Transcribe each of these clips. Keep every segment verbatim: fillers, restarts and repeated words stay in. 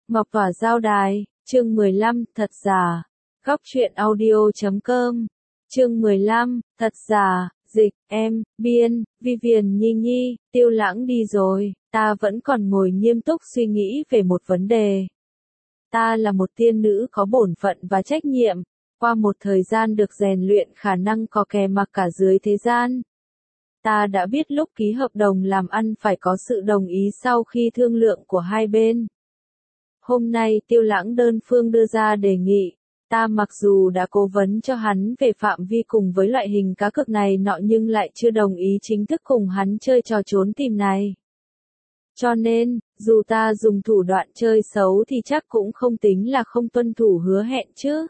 Ngọc Tỏa Giao Đài, chương mười lăm, thật giả. Góc truyện audio chấm com. Chương mười lăm, thật giả, dịch, em, biên, Vivian Nhi Nhi, Tiêu Lãng đi rồi, ta vẫn còn ngồi nghiêm túc suy nghĩ về một vấn đề. Ta là một tiên nữ có bổn phận và trách nhiệm, qua một thời gian được rèn luyện khả năng có kè mặc cả dưới thế gian. Ta đã biết lúc ký hợp đồng làm ăn phải có sự đồng ý sau khi thương lượng của hai bên. Hôm nay Tiêu Lãng đơn phương đưa ra đề nghị, ta mặc dù đã cố vấn cho hắn về phạm vi cùng với loại hình cá cược này nọ nhưng lại chưa đồng ý chính thức cùng hắn chơi trò trốn tìm này. Cho nên, dù ta dùng thủ đoạn chơi xấu thì chắc cũng không tính là không tuân thủ hứa hẹn chứ.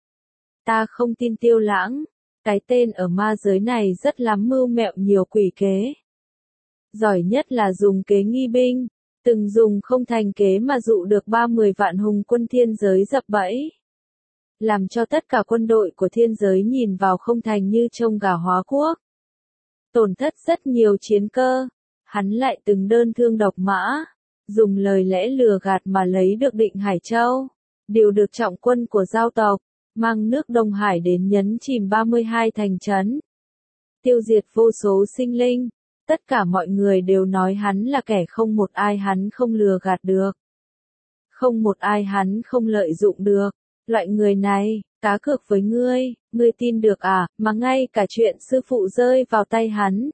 Ta không tin Tiêu Lãng, cái tên ở ma giới này rất lắm mưu mẹo nhiều quỷ kế. Giỏi nhất là dùng kế nghi binh. Từng dùng không thành kế mà dụ được ba mươi vạn hùng quân thiên giới dập bẫy. Làm cho tất cả quân đội của thiên giới nhìn vào không thành như trông gà hóa quốc. Tổn thất rất nhiều chiến cơ. Hắn lại từng đơn thương độc mã. Dùng lời lẽ lừa gạt mà lấy được Định Hải Châu. Điều được trọng quân của giao tộc. Mang nước Đông Hải đến nhấn chìm ba mươi hai thành trấn. Tiêu diệt vô số sinh linh. Tất cả mọi người đều nói hắn là kẻ không một ai hắn không lừa gạt được. Không một ai hắn không lợi dụng được. Loại người này, cá cược với ngươi, ngươi tin được à, mà ngay cả chuyện sư phụ rơi vào tay hắn.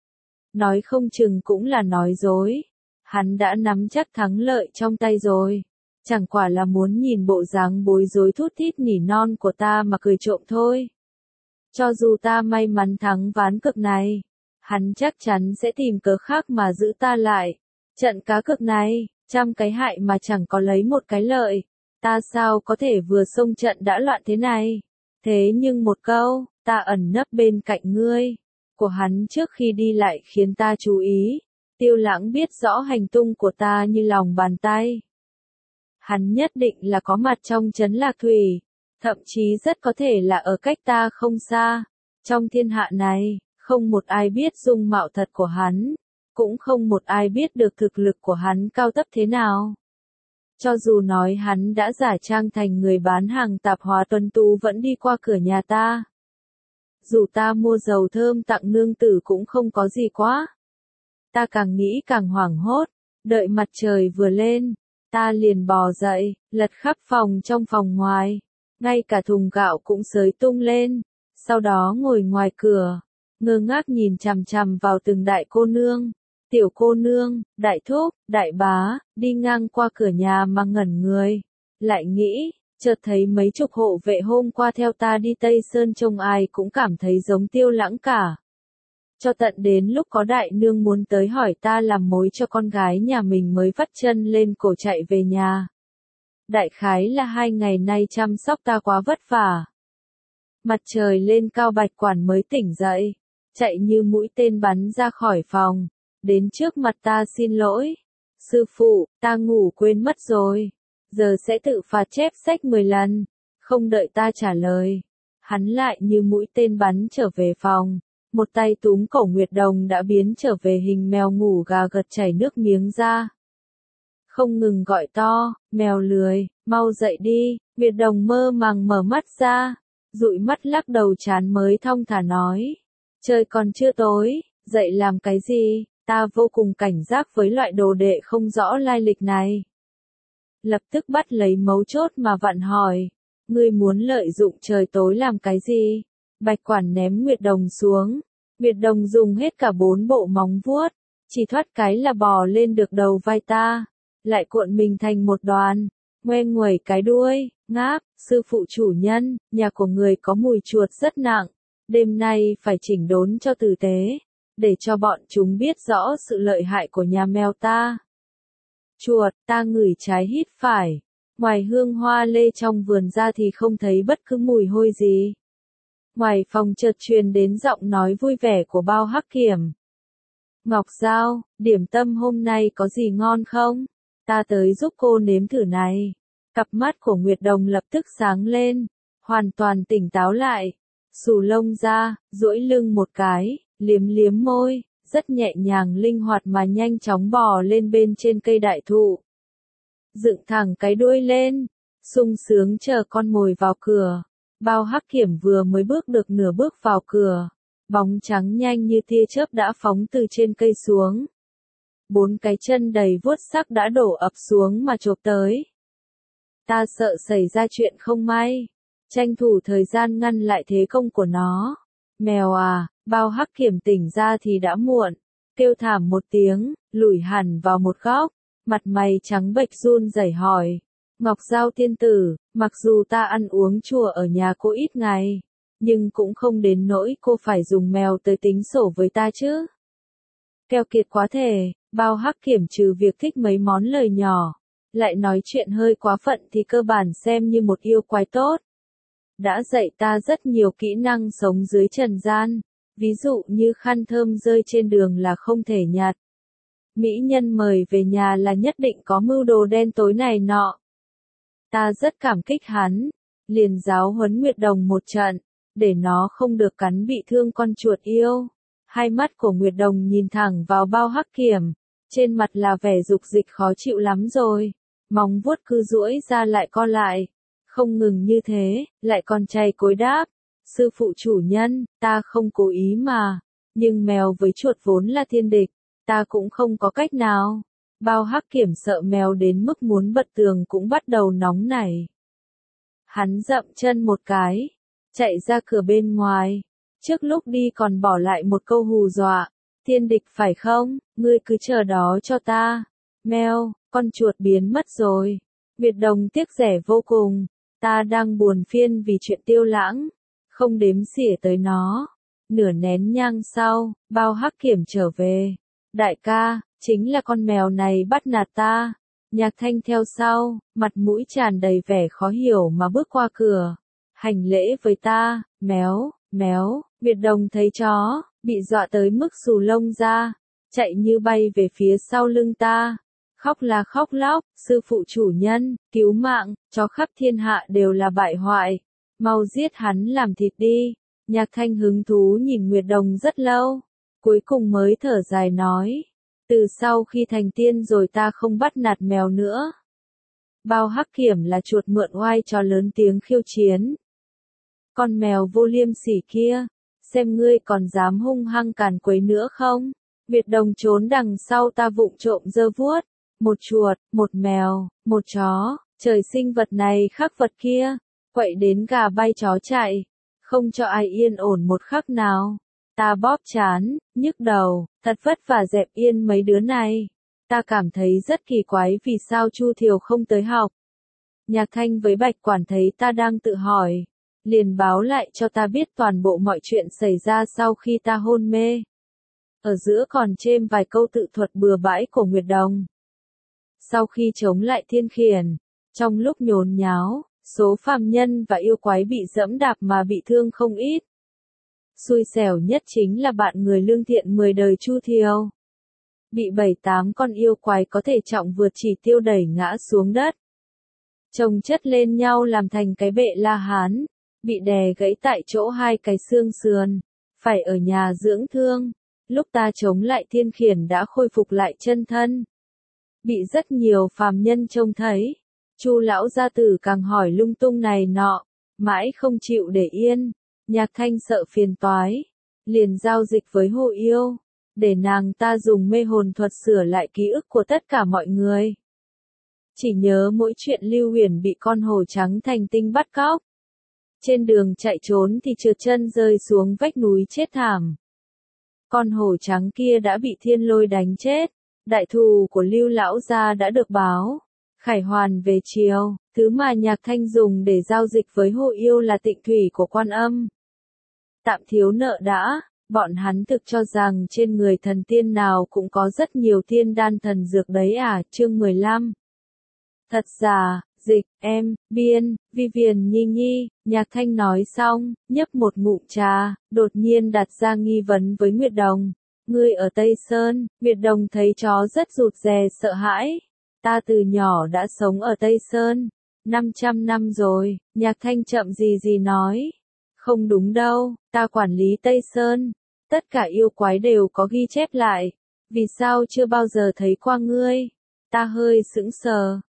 Nói không chừng cũng là nói dối. Hắn đã nắm chắc thắng lợi trong tay rồi. Chẳng quả là muốn nhìn bộ dáng bối rối thút thít nỉ non của ta mà cười trộm thôi. Cho dù ta may mắn thắng ván cược này. Hắn chắc chắn sẽ tìm cớ khác mà giữ ta lại. Trận cá cược này, trăm cái hại mà chẳng có lấy một cái lợi. Ta sao có thể vừa xông trận đã loạn thế này? Thế nhưng một câu, ta ẩn nấp bên cạnh ngươi. Của hắn trước khi đi lại khiến ta chú ý. Tiêu Lãng biết rõ hành tung của ta như lòng bàn tay. Hắn nhất định là có mặt trong trấn Lạc Thủy. Thậm chí rất có thể là ở cách ta không xa. Trong thiên hạ này. Không một ai biết dung mạo thật của hắn, cũng không một ai biết được thực lực của hắn cao thấp thế nào. Cho dù nói hắn đã giả trang thành người bán hàng tạp hóa tuần tú vẫn đi qua cửa nhà ta. Dù ta mua dầu thơm tặng nương tử cũng không có gì quá. Ta càng nghĩ càng hoảng hốt, đợi mặt trời vừa lên, ta liền bò dậy, lật khắp phòng trong phòng ngoài, ngay cả thùng gạo cũng xới tung lên, sau đó ngồi ngoài cửa. Ngơ ngác nhìn chằm chằm vào từng đại cô nương, tiểu cô nương, đại thúc, đại bá, đi ngang qua cửa nhà mà ngẩn người. Lại nghĩ, chợt thấy mấy chục hộ vệ hôm qua theo ta đi Tây Sơn trông ai cũng cảm thấy giống Tiêu Lãng cả. Cho tận đến lúc có đại nương muốn tới hỏi ta làm mối cho con gái nhà mình mới vắt chân lên cổ chạy về nhà. Đại khái là hai ngày nay chăm sóc ta quá vất vả. Mặt trời lên cao Bạch Quản mới tỉnh dậy. Chạy như mũi tên bắn ra khỏi phòng, đến trước mặt ta xin lỗi. Sư phụ, ta ngủ quên mất rồi, giờ sẽ tự phạt chép sách mười lần, không đợi ta trả lời. Hắn lại như mũi tên bắn trở về phòng, một tay túm cổ Nguyệt Đồng đã biến trở về hình mèo ngủ gà gật chảy nước miếng ra. Không ngừng gọi to, mèo lười, mau dậy đi, Nguyệt Đồng mơ màng mở mắt ra, dụi mắt lắc đầu chán mới thong thả nói. Trời còn chưa tối, dậy làm cái gì, ta vô cùng cảnh giác với loại đồ đệ không rõ lai lịch này. Lập tức bắt lấy mấu chốt mà vặn hỏi, ngươi muốn lợi dụng trời tối làm cái gì? Bạch Quản ném Nguyệt Đồng xuống, Nguyệt Đồng dùng hết cả bốn bộ móng vuốt, chỉ thoát cái là bò lên được đầu vai ta, lại cuộn mình thành một đoàn, ngoe nguẩy cái đuôi, ngáp, sư phụ chủ nhân, nhà của người có mùi chuột rất nặng. Đêm nay phải chỉnh đốn cho tử tế, để cho bọn chúng biết rõ sự lợi hại của nhà mèo ta. Chuột, ta ngửi trái hít phải, ngoài hương hoa lê trong vườn ra thì không thấy bất cứ mùi hôi gì. Ngoài phòng chợt truyền đến giọng nói vui vẻ của Bao Hắc Kiểm. Ngọc Giao, điểm tâm hôm nay có gì ngon không? Ta tới giúp cô nếm thử này. Cặp mắt của Nguyệt Đồng lập tức sáng lên, hoàn toàn tỉnh táo lại. Xù lông ra, duỗi lưng một cái, liếm liếm môi, rất nhẹ nhàng linh hoạt mà nhanh chóng bò lên bên trên cây đại thụ. dựng thẳng cái đuôi lên, sung sướng chờ con mồi vào cửa. Bao Hắc Kiểm vừa mới bước được nửa bước vào cửa, bóng trắng nhanh như tia chớp đã phóng từ trên cây xuống. Bốn cái chân đầy vuốt sắc đã đổ ập xuống mà chộp tới. Ta sợ xảy ra chuyện không may, tranh thủ thời gian ngăn lại thế công của nó. Mèo à, Bao Hắc Kiểm tỉnh ra thì đã muộn, kêu thảm một tiếng, lủi hẳn vào một góc, mặt mày trắng bệch run rẩy hỏi. Ngọc Giao tiên tử, mặc dù ta ăn uống chùa ở nhà cô ít ngày, nhưng cũng không đến nỗi cô phải dùng mèo tới tính sổ với ta chứ. Keo kiệt quá thể, Bao Hắc Kiểm trừ việc thích mấy món lời nhỏ, lại nói chuyện hơi quá phận thì cơ bản xem như một yêu quái tốt. Đã dạy ta rất nhiều kỹ năng sống dưới trần gian, ví dụ như khăn thơm rơi trên đường là không thể nhặt. Mỹ nhân mời về nhà là nhất định có mưu đồ đen tối này nọ. Ta rất cảm kích hắn, liền giáo huấn Nguyệt Đồng một trận, để nó không được cắn bị thương con chuột yêu. Hai mắt của Nguyệt Đồng nhìn thẳng vào Bao Hắc Kiểm, trên mặt là vẻ dục dịch khó chịu lắm rồi, móng vuốt cứ duỗi ra lại co lại. Không ngừng như thế, lại còn chay cối đáp, sư phụ chủ nhân, ta không cố ý mà, nhưng mèo với chuột vốn là thiên địch, ta cũng không có cách nào. Bao Hắc Kiểm sợ mèo đến mức muốn bật tường cũng bắt đầu nóng nảy. Hắn dậm chân một cái, chạy ra cửa bên ngoài, trước lúc đi còn bỏ lại một câu hù dọa, thiên địch phải không, ngươi cứ chờ đó cho ta. Mèo, con chuột biến mất rồi. Nguyệt Đồng tiếc rẻ vô cùng, ta đang buồn phiền vì chuyện Tiêu Lãng, không đếm xỉa tới nó. Nửa nén nhang sau, Bao Hắc Kiểm trở về. Đại ca, chính là con mèo này bắt nạt ta. Nhạc Thanh theo sau, mặt mũi tràn đầy vẻ khó hiểu mà bước qua cửa. Hành lễ với ta, méo, méo, Nguyệt Đồng thấy chó, bị dọa tới mức xù lông ra, chạy như bay về phía sau lưng ta. Khóc là khóc lóc, sư phụ chủ nhân, cứu mạng, chó khắp thiên hạ đều là bại hoại. Mau giết hắn làm thịt đi. Nhạc Thanh hứng thú nhìn Nguyệt Đồng rất lâu, cuối cùng mới thở dài nói. Từ sau khi thành tiên rồi ta không bắt nạt mèo nữa. Bao Hắc Kiểm là chuột mượn oai cho lớn tiếng khiêu chiến. Con mèo vô liêm sỉ kia, xem ngươi còn dám hung hăng càn quấy nữa không? Nguyệt Đồng trốn đằng sau ta vụng trộm giơ vuốt. Một chuột, một mèo, một chó, trời sinh vật này khắc vật kia, quậy đến gà bay chó chạy, không cho ai yên ổn một khắc nào. Ta bóp chán, nhức đầu, thật vất vả dẹp yên mấy đứa này. Ta cảm thấy rất kỳ quái vì sao Chu Thiều không tới học. Nhạc Thanh với Bạch Quản thấy ta đang tự hỏi, liền báo lại cho ta biết toàn bộ mọi chuyện xảy ra sau khi ta hôn mê. Ở giữa còn chêm vài câu tự thuật bừa bãi của Nguyệt Đồng. Sau khi chống lại thiên khiển, trong lúc nhốn nháo, số phàm nhân và yêu quái bị dẫm đạp mà bị thương không ít. Xui xẻo nhất chính là bạn người lương thiện mười đời Chu Thiều. Bị bảy tám con yêu quái có thể trọng vượt chỉ tiêu đẩy ngã xuống đất. Chồng chất lên nhau làm thành cái bệ La Hán, bị đè gãy tại chỗ hai cái xương sườn, phải ở nhà dưỡng thương. Lúc ta chống lại thiên khiển đã khôi phục lại chân thân. Bị rất nhiều phàm nhân trông thấy, Chu lão gia tử càng hỏi lung tung này nọ, mãi không chịu để yên. Nhạc Thanh sợ phiền toái, liền giao dịch với Hồ Yêu, để nàng ta dùng mê hồn thuật sửa lại ký ức của tất cả mọi người. Chỉ nhớ mỗi chuyện Lưu Huyền bị con hổ trắng thành tinh bắt cóc. Trên đường chạy trốn thì trượt chân rơi xuống vách núi chết thảm. Con hổ trắng kia đã bị thiên lôi đánh chết. Đại thù của Lưu lão gia đã được báo. Khải hoàn về chiều, thứ mà Nhạc Thanh dùng để giao dịch với Hồ Yêu là tịnh thủy của Quan Âm. Tạm thiếu nợ đã, bọn hắn thực cho rằng trên người thần tiên nào cũng có rất nhiều thiên đan thần dược đấy à, chương mười lăm. Thật giả, dịch, em, biên, Vivian Nhi Nhi, Nhạc Thanh nói xong, nhấp một ngụm trà, đột nhiên đặt ra nghi vấn với Nguyệt Đồng. Ngươi ở Tây Sơn, Nguyệt Đồng thấy chó rất rụt rè sợ hãi. Ta từ nhỏ đã sống ở Tây Sơn, năm trăm năm rồi, Nhạc Thanh chậm gì gì nói. Không đúng đâu, ta quản lý Tây Sơn, tất cả yêu quái đều có ghi chép lại, vì sao chưa bao giờ thấy qua ngươi? Ta hơi sững sờ,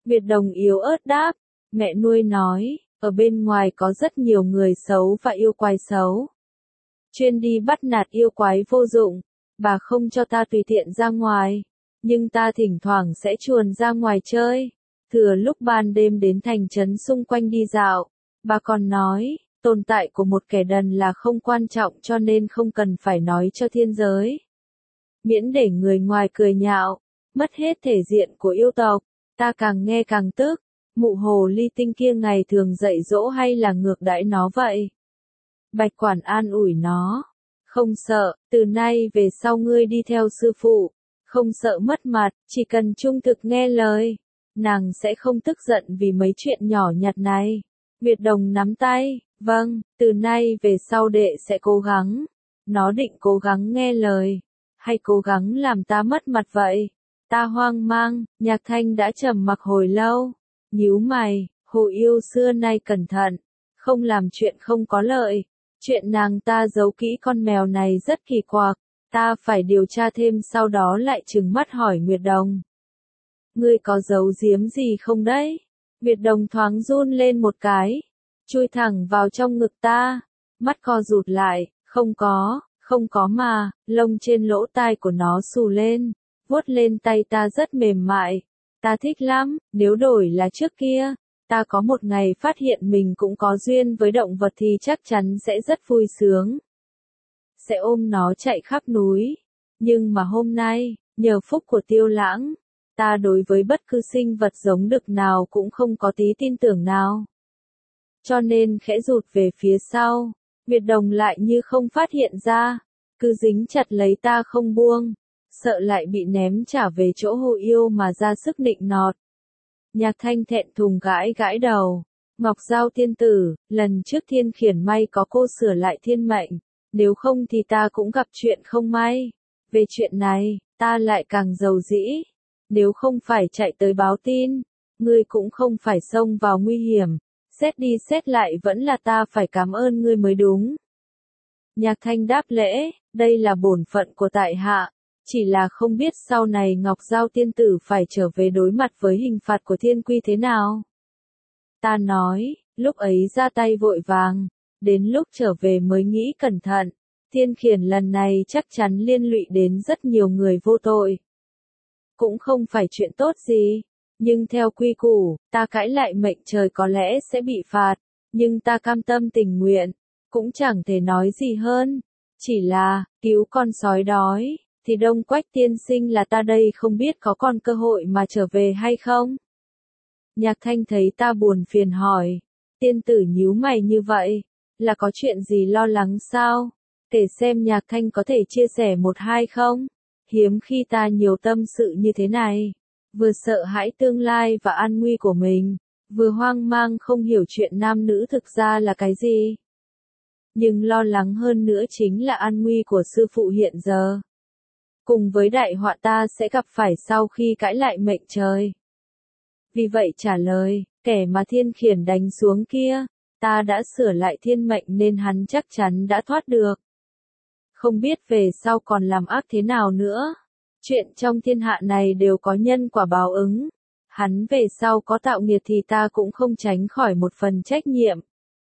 Việt Đồng yếu ớt đáp, mẹ nuôi nói, ở bên ngoài có rất nhiều người xấu và yêu quái xấu. Chuyên đi bắt nạt yêu quái vô dụng, bà không cho ta tùy tiện ra ngoài, nhưng ta thỉnh thoảng sẽ chuồn ra ngoài chơi, thừa lúc ban đêm đến thành trấn xung quanh đi dạo. Bà còn nói, tồn tại của một kẻ đần là không quan trọng cho nên không cần phải nói cho thiên giới. Miễn để người ngoài cười nhạo, mất hết thể diện của yêu tộc, ta càng nghe càng tức, mụ hồ ly tinh kia ngày thường dạy dỗ hay là ngược đãi nó vậy? Bạch Quản an ủi nó, không sợ, từ nay về sau ngươi đi theo sư phụ, không sợ mất mặt, chỉ cần trung thực nghe lời, nàng sẽ không tức giận vì mấy chuyện nhỏ nhặt này. Việt Đồng nắm tay, vâng, từ nay về sau đệ sẽ cố gắng. Nó định cố gắng nghe lời, hay cố gắng làm ta mất mặt vậy? Ta hoang mang, Nhạc Thanh đã trầm mặc hồi lâu, nhíu mày, Hồ Yêu xưa nay cẩn thận, không làm chuyện không có lợi. Chuyện nàng ta giấu kỹ con mèo này rất kỳ quặc, ta phải điều tra thêm sau đó lại trừng mắt hỏi Nguyệt Đồng. Ngươi có giấu giếm gì không đấy? Nguyệt Đồng thoáng run lên một cái, chui thẳng vào trong ngực ta, mắt co rụt lại, không có, không có mà, lông trên lỗ tai của nó xù lên, vuốt lên tay ta rất mềm mại, ta thích lắm, nếu đổi là trước kia, ta có một ngày phát hiện mình cũng có duyên với động vật thì chắc chắn sẽ rất vui sướng. Sẽ ôm nó chạy khắp núi, nhưng mà hôm nay, nhờ phúc của Tiêu Lãng, ta đối với bất cứ sinh vật giống đực nào cũng không có tí tin tưởng nào. Cho nên khẽ rụt về phía sau, Việt Đồng lại như không phát hiện ra, cứ dính chặt lấy ta không buông, sợ lại bị ném trả về chỗ Hồ Yêu mà ra sức nịnh nọt. Nhạc Thanh thẹn thùng gãi gãi đầu, Ngọc Giao tiên tử, lần trước Thiên Khiển may có cô sửa lại thiên mệnh, nếu không thì ta cũng gặp chuyện không may. Về chuyện này, ta lại càng giàu dĩ, nếu không phải chạy tới báo tin, ngươi cũng không phải xông vào nguy hiểm, xét đi xét lại vẫn là ta phải cảm ơn ngươi mới đúng. Nhạc Thanh đáp lễ, đây là bổn phận của tại hạ, chỉ là không biết sau này Ngọc Giao tiên tử phải trở về đối mặt với hình phạt của thiên quy thế nào. Ta nói, lúc ấy ra tay vội vàng, đến lúc trở về mới nghĩ cẩn thận, Thiên Khiển lần này chắc chắn liên lụy đến rất nhiều người vô tội. Cũng không phải chuyện tốt gì, nhưng theo quy củ, ta cãi lại mệnh trời có lẽ sẽ bị phạt, nhưng ta cam tâm tình nguyện, cũng chẳng thể nói gì hơn, chỉ là, cứu con sói đói, thì Đông Quách tiên sinh là ta đây không biết có còn cơ hội mà trở về hay không? Nhạc Thanh thấy ta buồn phiền hỏi, tiên tử nhíu mày như vậy, là có chuyện gì lo lắng sao? Kể xem Nhạc Thanh có thể chia sẻ một hai không? Hiếm khi ta nhiều tâm sự như thế này, vừa sợ hãi tương lai và an nguy của mình, vừa hoang mang không hiểu chuyện nam nữ thực ra là cái gì. Nhưng lo lắng hơn nữa chính là an nguy của sư phụ hiện giờ. Cùng với đại họa ta sẽ gặp phải sau khi cãi lại mệnh trời. Vì vậy trả lời, kẻ mà Thiên Khiển đánh xuống kia, ta đã sửa lại thiên mệnh nên hắn chắc chắn đã thoát được. Không biết về sau còn làm ác thế nào nữa. Chuyện trong thiên hạ này đều có nhân quả báo ứng. Hắn về sau có tạo nghiệt thì ta cũng không tránh khỏi một phần trách nhiệm.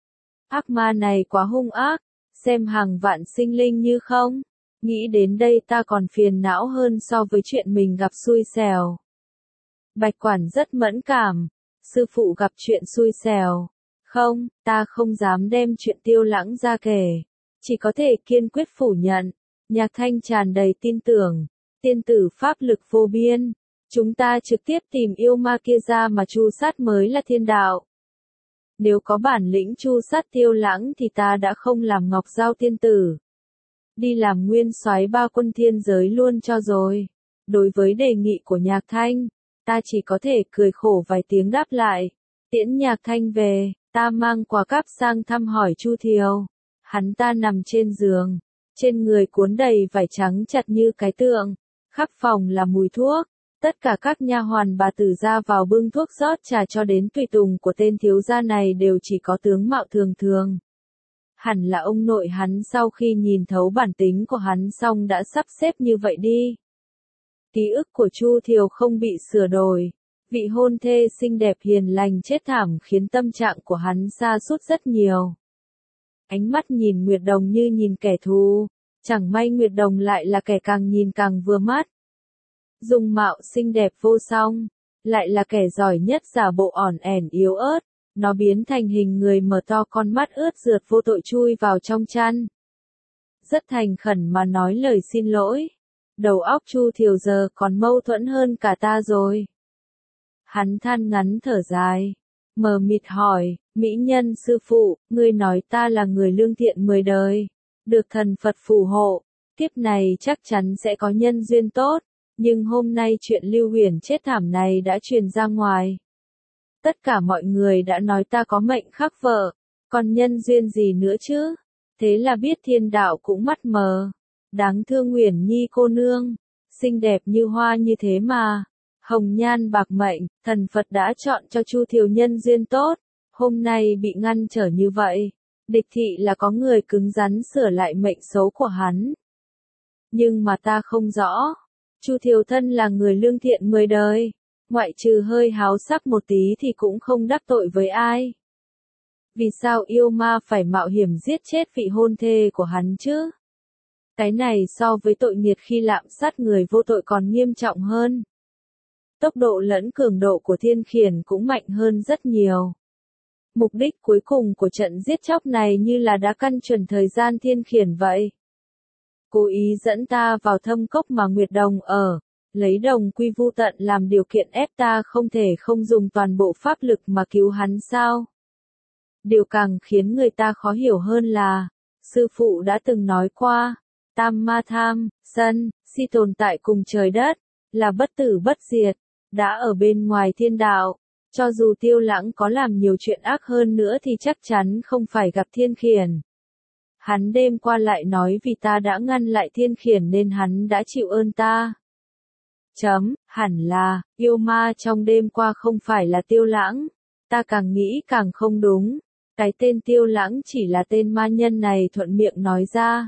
Ác ma này quá hung ác, xem hàng vạn sinh linh như không. Nghĩ đến đây ta còn phiền não hơn so với chuyện mình gặp xui xẻo. Bạch Quản rất mẫn cảm. Sư phụ gặp chuyện xui xẻo. Không, ta không dám đem chuyện Tiêu Lãng ra kể. Chỉ có thể kiên quyết phủ nhận. Nhạc Thanh tràn đầy tin tưởng. Tiên tử pháp lực vô biên. Chúng ta trực tiếp tìm yêu ma kia ra mà tru sát mới là thiên đạo. Nếu có bản lĩnh tru sát Tiêu Lãng thì ta đã không làm Ngọc Giao tiên tử. Đi làm nguyên soái ba quân thiên giới luôn cho rồi. Đối với đề nghị của Nhạc Thanh, ta chỉ có thể cười khổ vài tiếng đáp lại. Tiễn Nhạc Thanh về, ta mang quà cáp sang thăm hỏi Chu Thiều. Hắn ta nằm trên giường, trên người cuốn đầy vải trắng chặt như cái tượng, khắp phòng là mùi thuốc. Tất cả các nha hoàn bà tử ra vào bưng thuốc rót trà cho đến tùy tùng của tên thiếu gia này đều chỉ có tướng mạo thường thường. Hẳn là ông nội hắn sau khi nhìn thấu bản tính của hắn xong đã sắp xếp như vậy đi. Ký ức của Chu Thiều không bị sửa đổi, Vị hôn thê xinh đẹp hiền lành chết thảm khiến tâm trạng của hắn sa sút rất nhiều. Ánh mắt nhìn Nguyệt Đồng như nhìn kẻ thù, chẳng may Nguyệt Đồng lại là kẻ càng nhìn càng vừa mắt. Dung mạo xinh đẹp vô song, lại là kẻ giỏi nhất giả bộ ỏn ẻn yếu ớt, nó biến thành hình người mở to con mắt ướt rượt vô tội chui vào trong chăn. Rất thành khẩn mà nói lời xin lỗi. Đầu óc Chu Thiều giờ còn mâu thuẫn hơn cả ta rồi. Hắn than ngắn thở dài, mờ mịt hỏi, mỹ nhân sư phụ, ngươi nói ta là người lương thiện mười đời, được thần Phật phù hộ, kiếp này chắc chắn sẽ có nhân duyên tốt, nhưng hôm nay chuyện Lưu Huyền chết thảm này đã truyền ra ngoài. Tất cả mọi người đã nói ta có mệnh khắc vợ, còn nhân duyên gì nữa chứ? Thế là biết thiên đạo cũng mắt mờ. Đáng thương Uyển Nhi cô nương, xinh đẹp như hoa như thế mà. Hồng nhan bạc mệnh, thần Phật đã chọn cho Chu Thiều nhân duyên tốt, hôm nay bị ngăn trở như vậy. Địch thị là có người cứng rắn sửa lại mệnh xấu của hắn. Nhưng mà ta không rõ, Chu Thiều thân là người lương thiện mười đời, ngoại trừ hơi háo sắc một tí thì cũng không đắc tội với ai. Vì sao yêu ma phải mạo hiểm giết chết vị hôn thê của hắn chứ? Cái này so với tội nghiệt khi lạm sát người vô tội còn nghiêm trọng hơn. Tốc độ lẫn cường độ của thiên khiển cũng mạnh hơn rất nhiều. Mục đích cuối cùng của trận giết chóc này như là đã căn chuẩn thời gian thiên khiển vậy. Cố ý dẫn ta vào thâm cốc mà Nguyệt Đồng ở, lấy đồng quy vu tận làm điều kiện ép ta không thể không dùng toàn bộ pháp lực mà cứu hắn sao? Điều càng khiến người ta khó hiểu hơn là, sư phụ đã từng nói qua, tam ma tham, sân, si tồn tại cùng trời đất, là bất tử bất diệt, đã ở bên ngoài thiên đạo, cho dù Tiêu Lãng có làm nhiều chuyện ác hơn nữa thì chắc chắn không phải gặp thiên khiển. Hắn đêm qua lại nói vì ta đã ngăn lại thiên khiển nên hắn đã chịu ơn ta. Chấm, hẳn là, yêu ma trong đêm qua không phải là Tiêu Lãng, ta càng nghĩ càng không đúng, cái tên Tiêu Lãng chỉ là tên ma nhân này thuận miệng nói ra.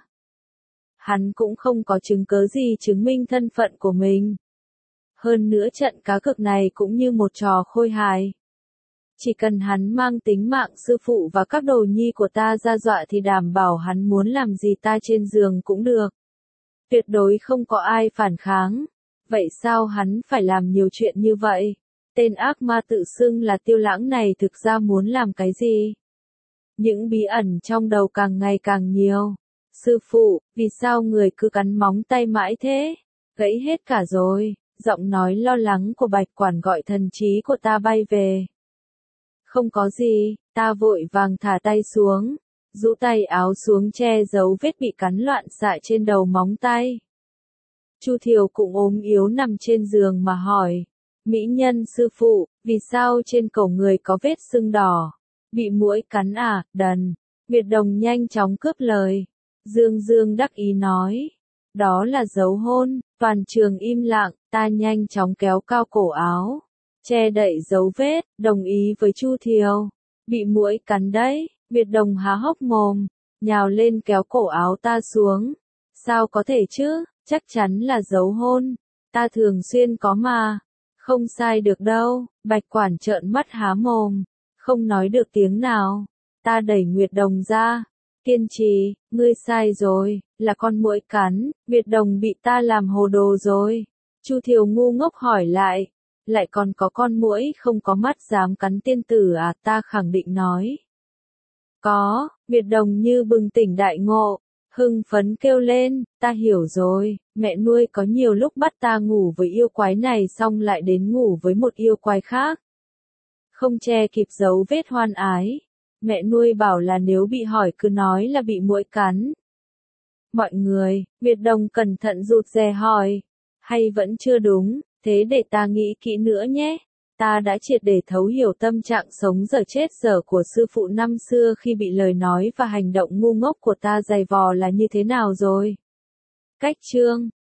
Hắn cũng không có chứng cớ gì chứng minh thân phận của mình. Hơn nữa trận cá cược này cũng như một trò khôi hài. Chỉ cần hắn mang tính mạng sư phụ và các đồ nhi của ta ra dọa thì đảm bảo hắn muốn làm gì ta trên giường cũng được. Tuyệt đối không có ai phản kháng. Vậy sao hắn phải làm nhiều chuyện như vậy? Tên ác ma tự xưng là Tiêu Lãng này thực ra muốn làm cái gì? Những bí ẩn trong đầu càng ngày càng nhiều. Sư phụ, vì sao người cứ cắn móng tay mãi thế? Gãy hết cả rồi. Giọng nói lo lắng của Bạch Quản gọi thần trí của ta bay về. Không có gì, ta vội vàng thả tay xuống, rũ tay áo xuống che giấu vết bị cắn loạn xạ trên đầu móng tay. Chu Thiều cũng ốm yếu nằm trên giường mà hỏi, mỹ nhân sư phụ, vì sao trên cổ người có vết sưng đỏ? Bị muỗi cắn à, đần. Nguyệt Đồng nhanh chóng cướp lời. Dương Dương đắc ý nói, đó là dấu hôn. Toàn trường im lặng, ta nhanh chóng kéo cao cổ áo, che đậy dấu vết, đồng ý với Chu Thiều. Bị muỗi cắn đấy, Nguyệt Đồng há hốc mồm, nhào lên kéo cổ áo ta xuống. Sao có thể chứ, chắc chắn là dấu hôn, ta thường xuyên có mà. Không sai được đâu, Bạch Quản trợn mắt há mồm, không nói được tiếng nào. Ta đẩy Nguyệt Đồng ra. Kiên trì, ngươi sai rồi, là con muỗi cắn, Nguyệt Đồng bị ta làm hồ đồ rồi. Chu Thiều ngu ngốc hỏi lại, lại còn có con muỗi không có mắt dám cắn tiên tử à? Ta khẳng định nói. Có, Nguyệt Đồng như bừng tỉnh đại ngộ, hưng phấn kêu lên, ta hiểu rồi, mẹ nuôi có nhiều lúc bắt ta ngủ với yêu quái này xong lại đến ngủ với một yêu quái khác. Không che kịp dấu vết hoan ái. Mẹ nuôi bảo là nếu bị hỏi cứ nói là bị muỗi cắn. Mọi người, Nguyệt Đồng cẩn thận rụt rè hỏi. Hay vẫn chưa đúng, thế để ta nghĩ kỹ nữa nhé. Ta đã triệt để thấu hiểu tâm trạng sống dở chết dở của sư phụ năm xưa khi bị lời nói và hành động ngu ngốc của ta giày vò là như thế nào rồi. Cách chương